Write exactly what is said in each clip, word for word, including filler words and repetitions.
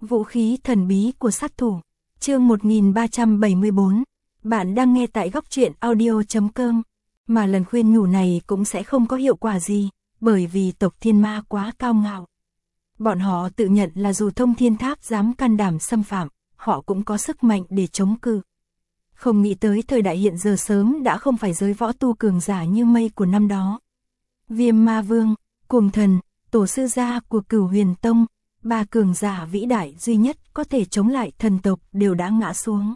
Vũ khí thần bí của sát thủ. Chương một nghìn ba trăm bảy mươi tư. Bạn đang nghe tại góc truyện audio chấm com. Mà lần khuyên nhủ này cũng sẽ không có hiệu quả gì, bởi vì tộc thiên ma quá cao ngạo. Bọn họ tự nhận là dù thông thiên tháp dám can đảm xâm phạm, họ cũng có sức mạnh để chống cự. Không nghĩ tới thời đại hiện giờ sớm đã không phải giới võ tu cường giả như mây của năm đó. Viêm ma vương, cuồng thần, tổ sư gia của Cửu Huyền Tông, ba cường giả vĩ đại duy nhất có thể chống lại thần tộc đều đã ngã xuống.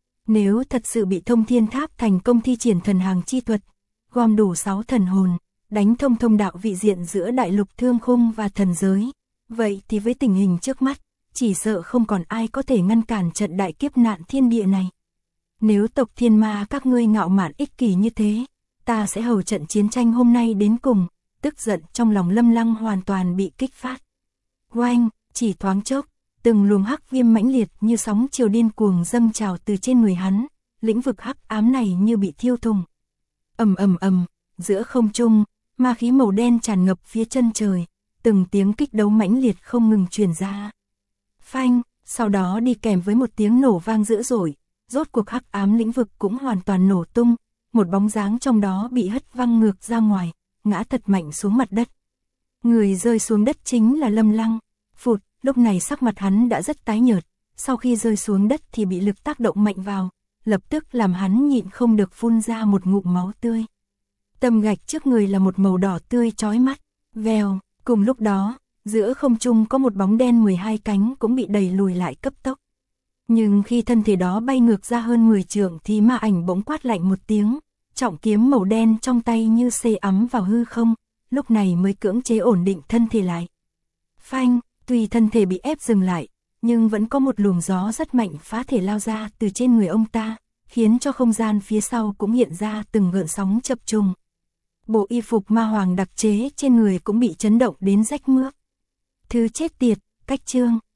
Nếu thật sự bị thông thiên tháp thành công thi triển thần hàng chi thuật, gom đủ sáu thần hồn, đánh thông thông đạo vị diện giữa đại lục thương khung và thần giới, vậy thì với tình hình trước mắt, chỉ sợ không còn ai có thể ngăn cản trận đại kiếp nạn thiên địa này. Nếu tộc thiên ma các ngươi ngạo mạn ích kỷ như thế, ta sẽ hầu trận chiến tranh hôm nay đến cùng. Tức giận trong lòng Lâm Lăng hoàn toàn bị kích phát. Oanh, chỉ thoáng chốc, từng luồng hắc viêm mãnh liệt như sóng chiều điên cuồng dâng trào từ trên người hắn, lĩnh vực hắc ám này như bị thiêu thủng. Ầm ầm ầm, giữa không trung, ma khí màu đen tràn ngập phía chân trời, từng tiếng kích đấu mãnh liệt không ngừng truyền ra. Phanh, sau đó đi kèm với một tiếng nổ vang dữ dội, rốt cuộc hắc ám lĩnh vực cũng hoàn toàn nổ tung, một bóng dáng trong đó bị hất văng ngược ra ngoài, ngã thật mạnh xuống mặt đất. Người rơi xuống đất chính là Lâm Lăng. Phụt, lúc này sắc mặt hắn đã rất tái nhợt, sau khi rơi xuống đất thì bị lực tác động mạnh vào, lập tức làm hắn nhịn không được phun ra một ngụm máu tươi. Tấm gạch trước người là một màu đỏ tươi chói mắt. Vèo, cùng lúc đó, giữa không trung có một bóng đen mười hai cánh cũng bị đẩy lùi lại cấp tốc. Nhưng khi thân thể đó bay ngược ra hơn mười trượng thì ma ảnh bỗng quát lạnh một tiếng, trọng kiếm màu đen trong tay như xê ấm vào hư không, lúc này mới cưỡng chế ổn định thân thể lại. Phanh, tuy thân thể bị ép dừng lại, nhưng vẫn có một luồng gió rất mạnh phá thể lao ra từ trên người ông ta, khiến cho không gian phía sau cũng hiện ra từng gợn sóng chập trùng. Bộ y phục ma hoàng đặc chế trên người cũng bị chấn động đến rách mướp. Thứ chết tiệt, cách chương.